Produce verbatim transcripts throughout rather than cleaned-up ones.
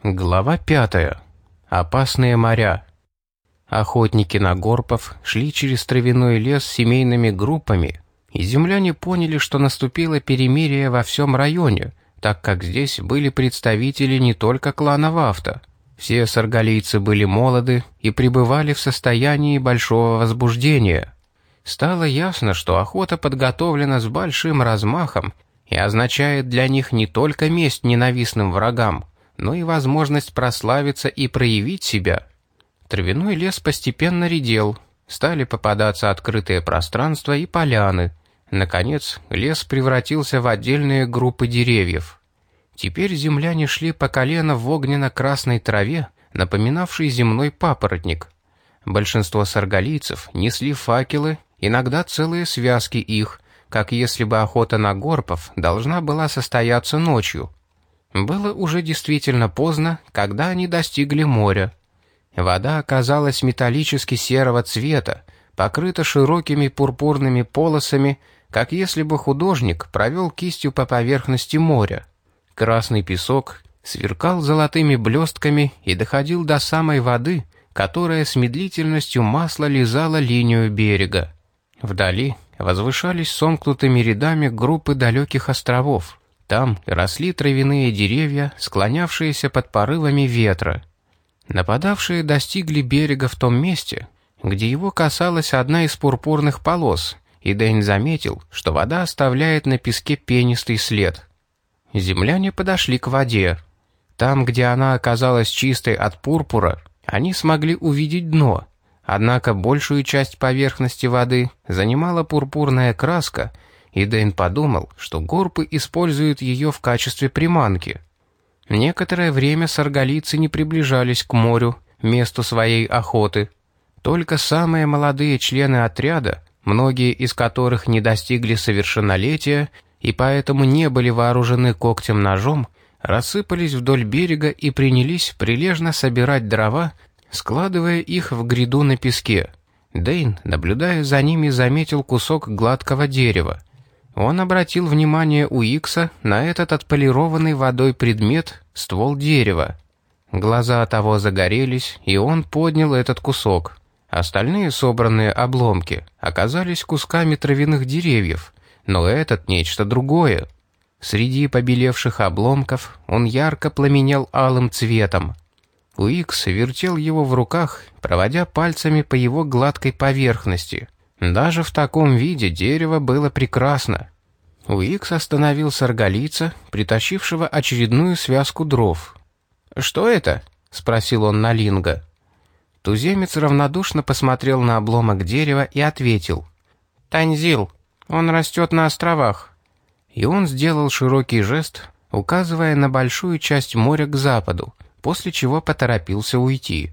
Глава пятая. Опасные моря. Охотники на горпов шли через травяной лес семейными группами, и земляне поняли, что наступило перемирие во всем районе, так как здесь были представители не только клана Вафта. Все саргалийцы были молоды и пребывали в состоянии большого возбуждения. Стало ясно, что охота подготовлена с большим размахом и означает для них не только месть ненавистным врагам, но и возможность прославиться и проявить себя. Травяной лес постепенно редел, стали попадаться открытые пространства и поляны. Наконец, лес превратился в отдельные группы деревьев. Теперь земляне шли по колено в огненно-красной траве, напоминавшей земной папоротник. Большинство саргалийцев несли факелы, иногда целые связки их, как если бы охота на горпов должна была состояться ночью. Было уже действительно поздно, когда они достигли моря. Вода оказалась металлически серого цвета, покрыта широкими пурпурными полосами, как если бы художник провел кистью по поверхности моря. Красный песок сверкал золотыми блестками и доходил до самой воды, которая с медлительностью масла лизала линию берега. Вдали возвышались сомкнутыми рядами группы далеких островов. Там росли травяные деревья, склонявшиеся под порывами ветра. Нападавшие достигли берега в том месте, где его касалась одна из пурпурных полос, и Дэйн заметил, что вода оставляет на песке пенистый след. Земляне подошли к воде. Там, где она оказалась чистой от пурпура, они смогли увидеть дно, однако большую часть поверхности воды занимала пурпурная краска, и Дэйн подумал, что горпы используют ее в качестве приманки. Некоторое время саргалийцы не приближались к морю, месту своей охоты. Только самые молодые члены отряда, многие из которых не достигли совершеннолетия и поэтому не были вооружены когтем-ножом, рассыпались вдоль берега и принялись прилежно собирать дрова, складывая их в гряду на песке. Дэйн, наблюдая за ними, заметил кусок гладкого дерева. Он обратил внимание Уикса на этот отполированный водой предмет, ствол дерева. Глаза того загорелись, и он поднял этот кусок. Остальные собранные обломки оказались кусками травяных деревьев, но этот нечто другое. Среди побелевших обломков он ярко пламенел алым цветом. Уикс вертел его в руках, проводя пальцами по его гладкой поверхности. Даже в таком виде дерево было прекрасно. Уикс остановил саргалийца, притащившего очередную связку дров. «Что это?» — спросил он Налинга. Туземец равнодушно посмотрел на обломок дерева и ответил: «Танзил. Он растет на островах». И он сделал широкий жест, указывая на большую часть моря к западу, после чего поторопился уйти.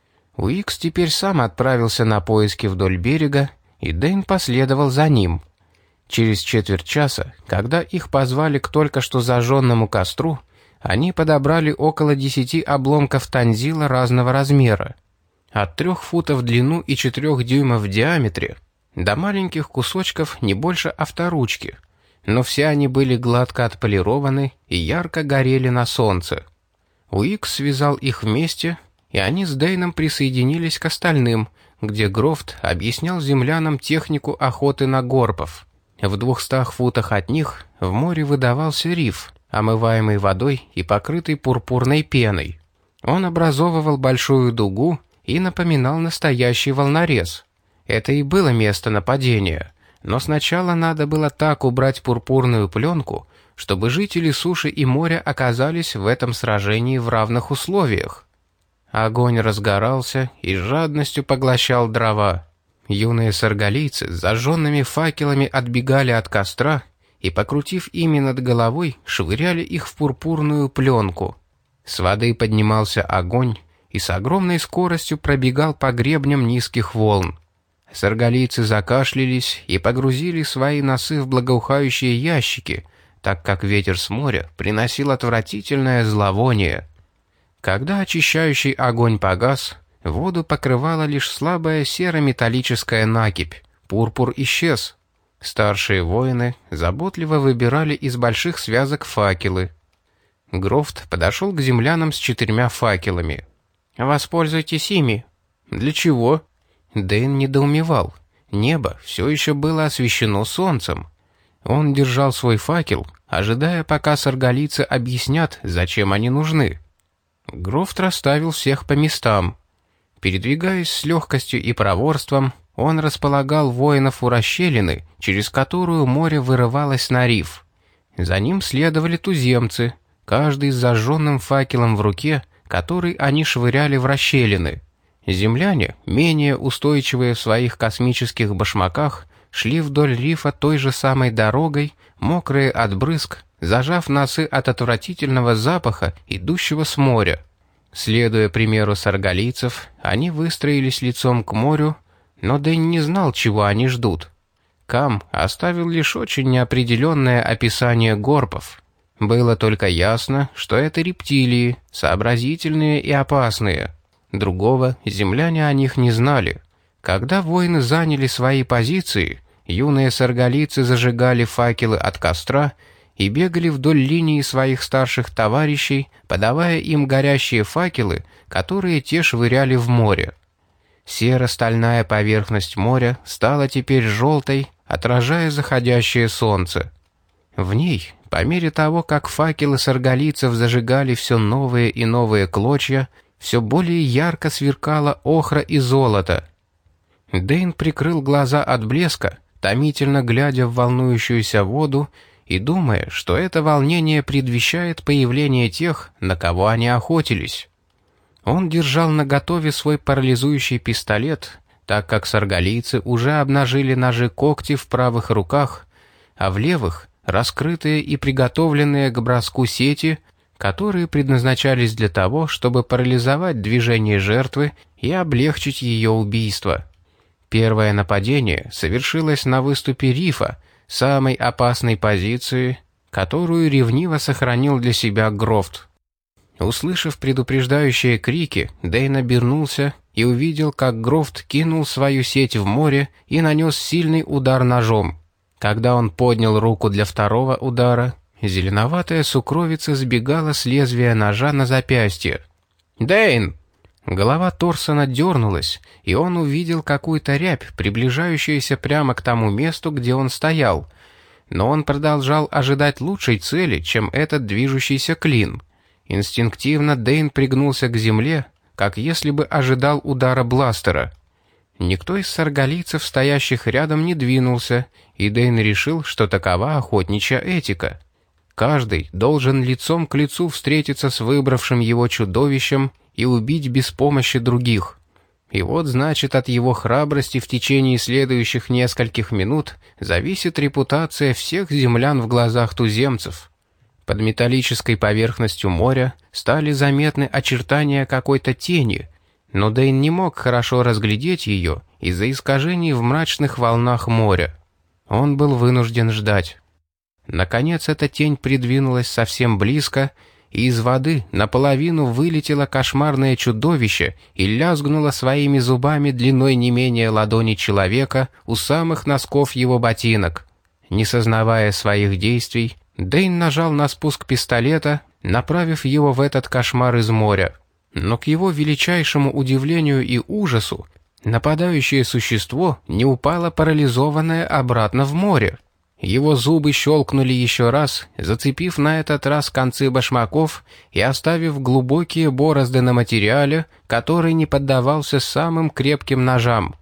Уикс теперь сам отправился на поиски вдоль берега, и Дэйн последовал за ним. Через четверть часа, когда их позвали к только что зажженному костру, они подобрали около десяти обломков танзила разного размера. От трех футов в длину и четырех дюймов в диаметре до маленьких кусочков не больше авторучки, но все они были гладко отполированы и ярко горели на солнце. Уикс связал их вместе, и они с Дэйном присоединились к остальным, где Грофт объяснял землянам технику охоты на горпов. В двухстах футах от них в море выдавался риф, омываемый водой и покрытый пурпурной пеной. Он образовывал большую дугу и напоминал настоящий волнорез. Это и было место нападения, но сначала надо было так убрать пурпурную пленку, чтобы жители суши и моря оказались в этом сражении в равных условиях. Огонь разгорался и с жадностью поглощал дрова. Юные саргалийцы с зажженными факелами отбегали от костра и, покрутив ими над головой, швыряли их в пурпурную пленку. С воды поднимался огонь и с огромной скоростью пробегал по гребням низких волн. Саргалийцы закашлялись и погрузили свои носы в благоухающие ящики, так как ветер с моря приносил отвратительное зловоние. Когда очищающий огонь погас, воду покрывала лишь слабая серо-металлическая накипь. Пурпур исчез. Старшие воины заботливо выбирали из больших связок факелы. Грофт подошел к землянам с четырьмя факелами. «Воспользуйтесь ими». «Для чего?» Дэйн недоумевал. Небо все еще было освещено солнцем. Он держал свой факел, ожидая, пока саргалийцы объяснят, зачем они нужны. Грофт расставил всех по местам. Передвигаясь с легкостью и проворством, он располагал воинов у расщелины, через которую море вырывалось на риф. За ним следовали туземцы, каждый с зажженным факелом в руке, который они швыряли в расщелины. Земляне, менее устойчивые в своих космических башмаках, шли вдоль рифа той же самой дорогой, мокрые от брызг, зажав носы от отвратительного запаха, идущего с моря. Следуя примеру саргалийцев, они выстроились лицом к морю, но Дэнни не знал, чего они ждут. Кам оставил лишь очень неопределенное описание горпов. Было только ясно, что это рептилии, сообразительные и опасные. Другого земляне о них не знали. Когда воины заняли свои позиции, юные саргалийцы зажигали факелы от костра и бегали вдоль линии своих старших товарищей, подавая им горящие факелы, которые те швыряли в море. Серо-стальная поверхность моря стала теперь желтой, отражая заходящее солнце. В ней, по мере того, как факелы саргалийцев зажигали все новые и новые клочья, все более ярко сверкала охра и золото. Дэйн прикрыл глаза от блеска, томительно глядя в волнующуюся воду и думая, что это волнение предвещает появление тех, на кого они охотились. Он держал наготове свой парализующий пистолет, так как саргалийцы уже обнажили ножи-когти в правых руках, а в левых — раскрытые и приготовленные к броску сети, которые предназначались для того, чтобы парализовать движение жертвы и облегчить ее убийство. Первое нападение совершилось на выступе рифа, самой опасной позиции, которую ревниво сохранил для себя Грофт. Услышав предупреждающие крики, Дэйн обернулся и увидел, как Грофт кинул свою сеть в море и нанес сильный удар ножом. Когда он поднял руку для второго удара, зеленоватая сукровица сбегала с лезвия ножа на запястье. «Дэйн!» Голова Торсона дернулась, и он увидел какую-то рябь, приближающуюся прямо к тому месту, где он стоял. Но он продолжал ожидать лучшей цели, чем этот движущийся клин. Инстинктивно Дэйн пригнулся к земле, как если бы ожидал удара бластера. Никто из саргалийцев, стоящих рядом, не двинулся, и Дэйн решил, что такова охотничья этика. Каждый должен лицом к лицу встретиться с выбравшим его чудовищем и убить без помощи других. И вот, значит, от его храбрости в течение следующих нескольких минут зависит репутация всех землян в глазах туземцев. Под металлической поверхностью моря стали заметны очертания какой-то тени, но Дэйн не мог хорошо разглядеть ее из-за искажений в мрачных волнах моря. Он был вынужден ждать. Наконец эта тень придвинулась совсем близко, и из воды наполовину вылетело кошмарное чудовище и лязгнуло своими зубами длиной не менее ладони человека у самых носков его ботинок. Не сознавая своих действий, Дэйн нажал на спуск пистолета, направив его в этот кошмар из моря. Но к его величайшему удивлению и ужасу, нападающее существо не упало парализованное обратно в море. Его зубы щелкнули еще раз, зацепив на этот раз концы башмаков и оставив глубокие борозды на материале, который не поддавался самым крепким ножам.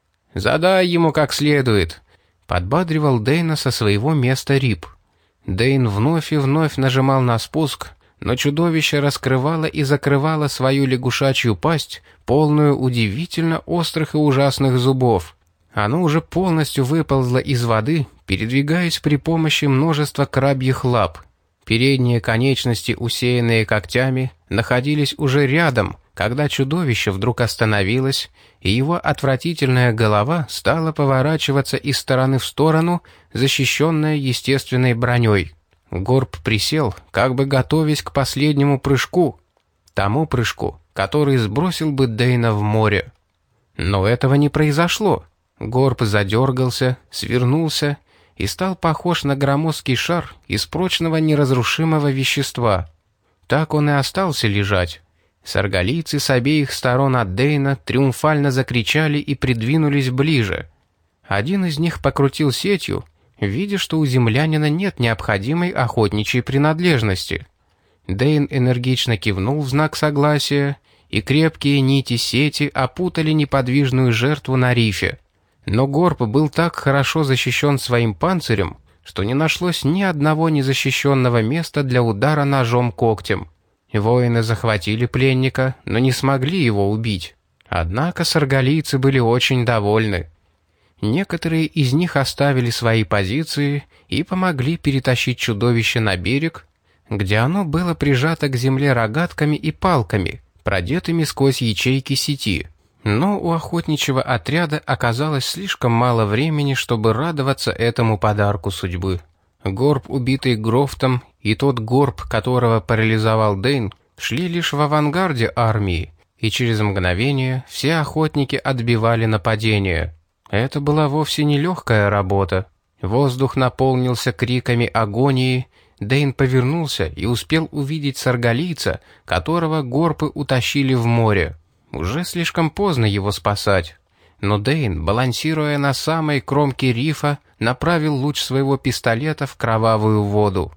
«Задай ему как следует», — подбадривал Дэйна со своего места Рип. Дэйн вновь и вновь нажимал на спуск, но чудовище раскрывало и закрывало свою лягушачью пасть, полную удивительно острых и ужасных зубов. Оно уже полностью выползло из воды, передвигаясь при помощи множества крабьих лап. Передние конечности, усеянные когтями, находились уже рядом, когда чудовище вдруг остановилось, и его отвратительная голова стала поворачиваться из стороны в сторону, защищенная естественной броней. Горб присел, как бы готовясь к последнему прыжку, тому прыжку, который сбросил бы Дэйна в море. Но этого не произошло. Горб задергался, свернулся и стал похож на громоздкий шар из прочного неразрушимого вещества. Так он и остался лежать. Саргалийцы с обеих сторон от Дейна триумфально закричали и придвинулись ближе. Один из них покрутил сетью, видя, что у землянина нет необходимой охотничьей принадлежности. Дейн энергично кивнул в знак согласия, и крепкие нити сети опутали неподвижную жертву на рифе. Но Горб был так хорошо защищен своим панцирем, что не нашлось ни одного незащищенного места для удара ножом-когтем. Воины захватили пленника, но не смогли его убить. Однако саргалийцы были очень довольны. Некоторые из них оставили свои позиции и помогли перетащить чудовище на берег, где оно было прижато к земле рогатками и палками, продетыми сквозь ячейки сети. Но у охотничьего отряда оказалось слишком мало времени, чтобы радоваться этому подарку судьбы. Горб, убитый Грофтом, и тот Горб, которого парализовал Дейн, шли лишь в авангарде армии, и через мгновение все охотники отбивали нападение. Это была вовсе не легкая работа. Воздух наполнился криками агонии. Дейн повернулся и успел увидеть саргалийца, которого горпы утащили в море. Уже слишком поздно его спасать. Но Дейн, балансируя на самой кромке рифа, направил луч своего пистолета в кровавую воду.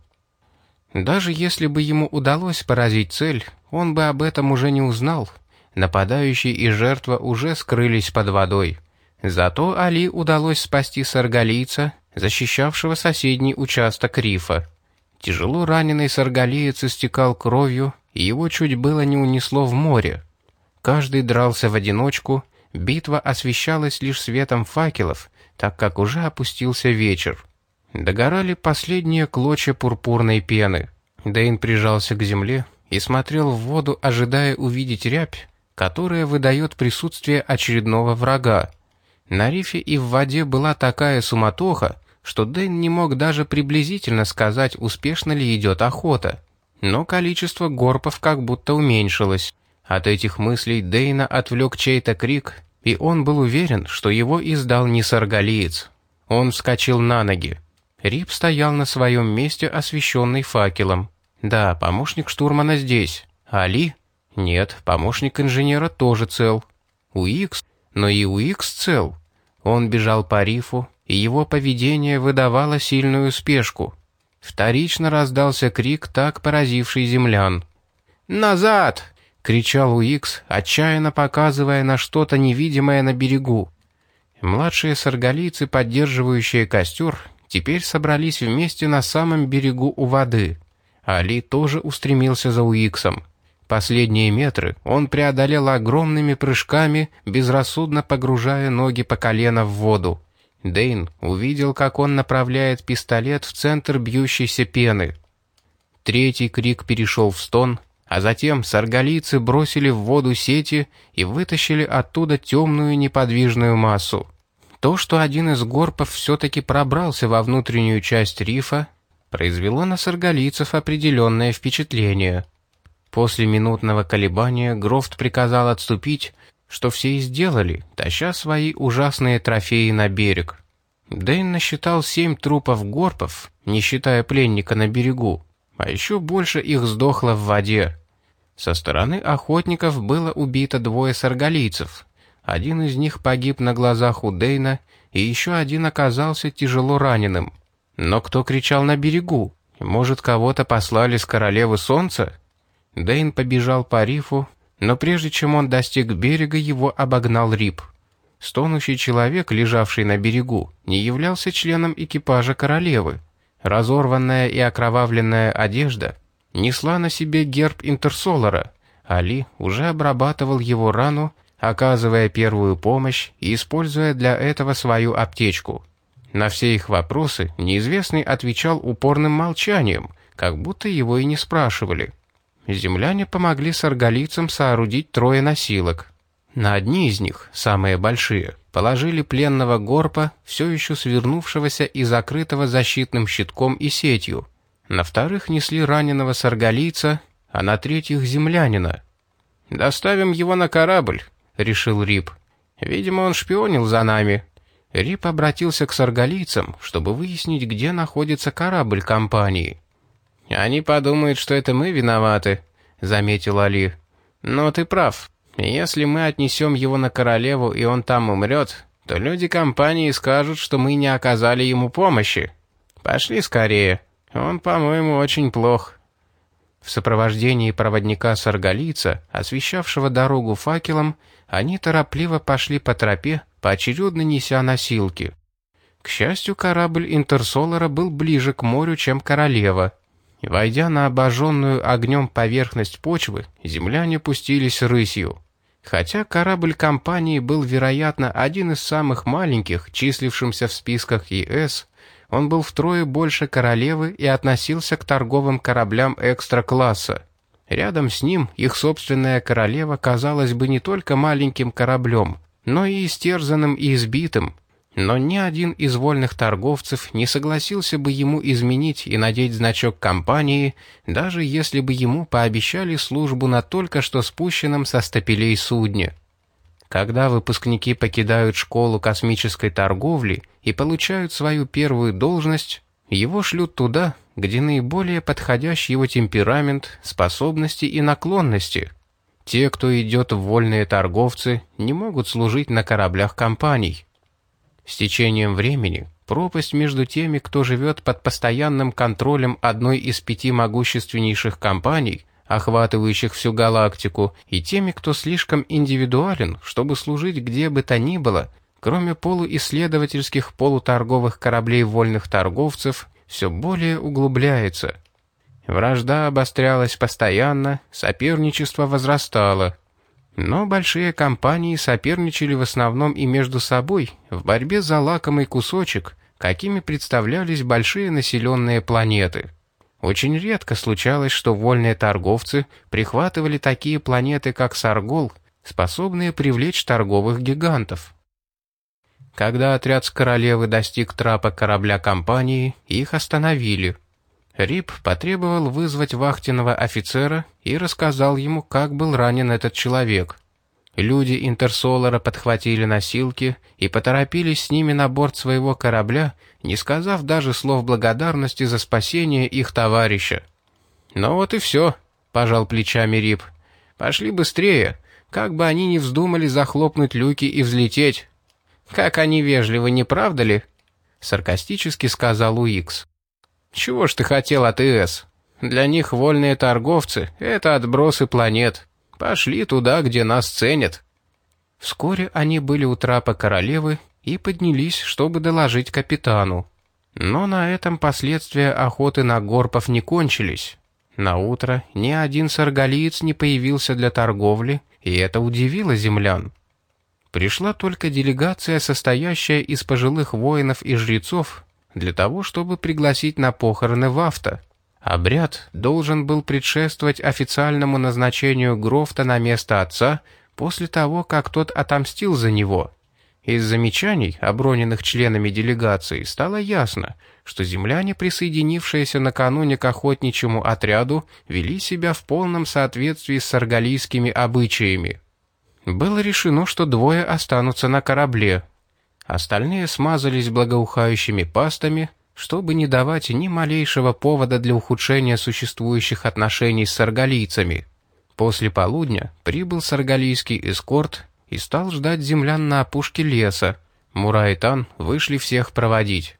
Даже если бы ему удалось поразить цель, он бы об этом уже не узнал. Нападающий и жертва уже скрылись под водой. Зато Али удалось спасти саргалийца, защищавшего соседний участок рифа. Тяжело раненый саргалиец истекал кровью, и его чуть было не унесло в море. Каждый дрался в одиночку, битва освещалась лишь светом факелов, так как уже опустился вечер. Догорали последние клочья пурпурной пены. Дейн прижался к земле и смотрел в воду, ожидая увидеть рябь, которая выдает присутствие очередного врага. На рифе и в воде была такая суматоха, что Дейн не мог даже приблизительно сказать, успешно ли идет охота. Но количество горпов как будто уменьшилось. От этих мыслей Дейна отвлек чей-то крик, и он был уверен, что его издал не саргалиец. Он вскочил на ноги. Рип стоял на своем месте, освещенный факелом. Да, помощник штурмана здесь. Али? Нет, помощник инженера тоже цел. Уикс? Но и Уикс цел. Он бежал по рифу, и его поведение выдавало сильную спешку. Вторично раздался крик, так поразивший землян. «Назад!» — кричал Уикс, отчаянно показывая на что-то невидимое на берегу. Младшие саргалийцы, поддерживающие костер, теперь собрались вместе на самом берегу у воды. Али тоже устремился за Уиксом. Последние метры он преодолел огромными прыжками, безрассудно погружая ноги по колено в воду. Дейн увидел, как он направляет пистолет в центр бьющейся пены. Третий крик перешел в стон, а затем саргалийцы бросили в воду сети и вытащили оттуда темную неподвижную массу. То, что один из горпов все-таки пробрался во внутреннюю часть рифа, произвело на саргалийцев определенное впечатление. После минутного колебания Грофт приказал отступить, что все и сделали, таща свои ужасные трофеи на берег. Дейн насчитал семь трупов горпов, не считая пленника на берегу, а еще больше их сдохло в воде. Со стороны охотников было убито двое саргалийцев. Один из них погиб на глазах у Дейна, и еще один оказался тяжело раненым. Но кто кричал на берегу? Может, кого-то послали с королевы солнца? Дейн побежал по рифу, но прежде чем он достиг берега, его обогнал Рип. Стонущий человек, лежавший на берегу, не являлся членом экипажа королевы. Разорванная и окровавленная одежда несла на себе герб Интерсолара. Али уже обрабатывал его рану, оказывая первую помощь и используя для этого свою аптечку. На все их вопросы неизвестный отвечал упорным молчанием, как будто его и не спрашивали. Земляне помогли саргалийцам соорудить трое носилок. На одни из них, самые большие, положили пленного горпа, все еще свернувшегося и закрытого защитным щитком и сетью. На вторых несли раненого саргалийца, а на третьих — землянина. «Доставим его на корабль», — решил Рип. «Видимо, он шпионил за нами». Рип обратился к саргалийцам, чтобы выяснить, где находится корабль компании. «Они подумают, что это мы виноваты», — заметил Али. «Но ты прав. Если мы отнесем его на королеву, и он там умрет, то люди компании скажут, что мы не оказали ему помощи. Пошли скорее. Он, по-моему, очень плох». В сопровождении проводника саргалийца, освещавшего дорогу факелом, они торопливо пошли по тропе, поочередно неся носилки. К счастью, корабль Интерсолара был ближе к морю, чем королева. Войдя на обожженную огнем поверхность почвы, земляне пустились рысью. Хотя корабль компании был, вероятно, один из самых маленьких, числившимся в списках ЕС, он был втрое больше королевы и относился к торговым кораблям экстра-класса. Рядом с ним их собственная королева казалась бы не только маленьким кораблем, но и истерзанным и избитым. Но ни один из вольных торговцев не согласился бы ему изменить и надеть значок компании, даже если бы ему пообещали службу на только что спущенном со стапелей судне. Когда выпускники покидают школу космической торговли и получают свою первую должность, его шлют туда, где наиболее подходящ его темперамент, способности и наклонности. Те, кто идет в вольные торговцы, не могут служить на кораблях компаний. С течением времени пропасть между теми, кто живет под постоянным контролем одной из пяти могущественнейших компаний, охватывающих всю галактику, и теми, кто слишком индивидуален, чтобы служить где бы то ни было, кроме полуисследовательских полуторговых кораблей вольных торговцев, все более углубляется. Вражда обострялась постоянно, соперничество возрастало. Но большие компании соперничали в основном и между собой в борьбе за лакомый кусочек, какими представлялись большие населенные планеты. Очень редко случалось, что вольные торговцы прихватывали такие планеты, как Саргол, способные привлечь торговых гигантов. Когда отряд с королевы достиг трапа корабля компании, их остановили. Рип потребовал вызвать вахтенного офицера и рассказал ему, как был ранен этот человек. Люди Интерсолара подхватили носилки и поторопились с ними на борт своего корабля, не сказав даже слов благодарности за спасение их товарища. «Ну вот и все», — пожал плечами Рип. «Пошли быстрее, как бы они ни вздумали захлопнуть люки и взлететь». «Как они вежливы, не правда ли?» — саркастически сказал Уикс. «Чего ж ты хотел от ИС? Для них вольные торговцы — это отбросы планет. Пошли туда, где нас ценят». Вскоре они были у трапа королевы и поднялись, чтобы доложить капитану. Но на этом последствия охоты на горпов не кончились. Наутро ни один саргалиец не появился для торговли, и это удивило землян. Пришла только делегация, состоящая из пожилых воинов и жрецов, для того, чтобы пригласить на похороны Вафта. Обряд должен был предшествовать официальному назначению Грофта на место отца после того, как тот отомстил за него. Из замечаний, оброненных членами делегации, стало ясно, что земляне, присоединившиеся накануне к охотничьему отряду, вели себя в полном соответствии с саргалийскими обычаями. Было решено, что двое останутся на корабле. Остальные смазались благоухающими пастами, чтобы не давать ни малейшего повода для ухудшения существующих отношений с саргалийцами. После полудня прибыл саргалийский эскорт и стал ждать землян на опушке леса. Мура и Тан вышли всех проводить.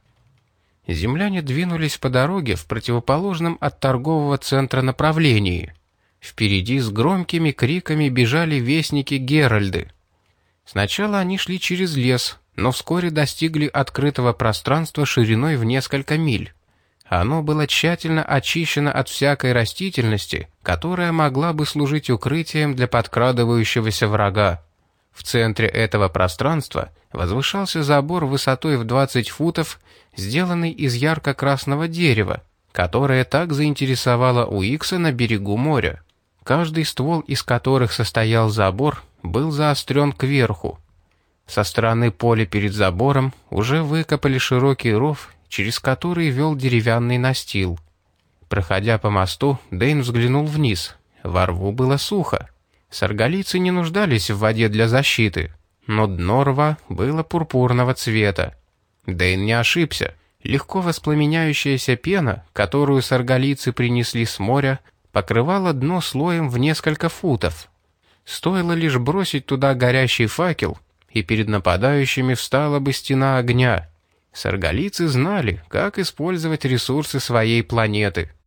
Земляне двинулись по дороге в противоположном от торгового центра направлении. Впереди с громкими криками бежали вестники Геральды. Сначала они шли через лес, но вскоре достигли открытого пространства шириной в несколько миль. Оно было тщательно очищено от всякой растительности, которая могла бы служить укрытием для подкрадывающегося врага. В центре этого пространства возвышался забор высотой в двадцать футов, сделанный из ярко-красного дерева, которое так заинтересовало Уикса на берегу моря. Каждый ствол, из которых состоял забор, был заострен кверху. Со стороны поля перед забором уже выкопали широкий ров, через который вел деревянный настил. Проходя по мосту, Дэйн взглянул вниз. Во рву было сухо. Саргалийцы не нуждались в воде для защиты, но дно рва было пурпурного цвета. Дэйн не ошибся. Легко воспламеняющаяся пена, которую саргалийцы принесли с моря, покрывала дно слоем в несколько футов. Стоило лишь бросить туда горящий факел, и перед нападающими встала бы стена огня. Саргалийцы знали, как использовать ресурсы своей планеты.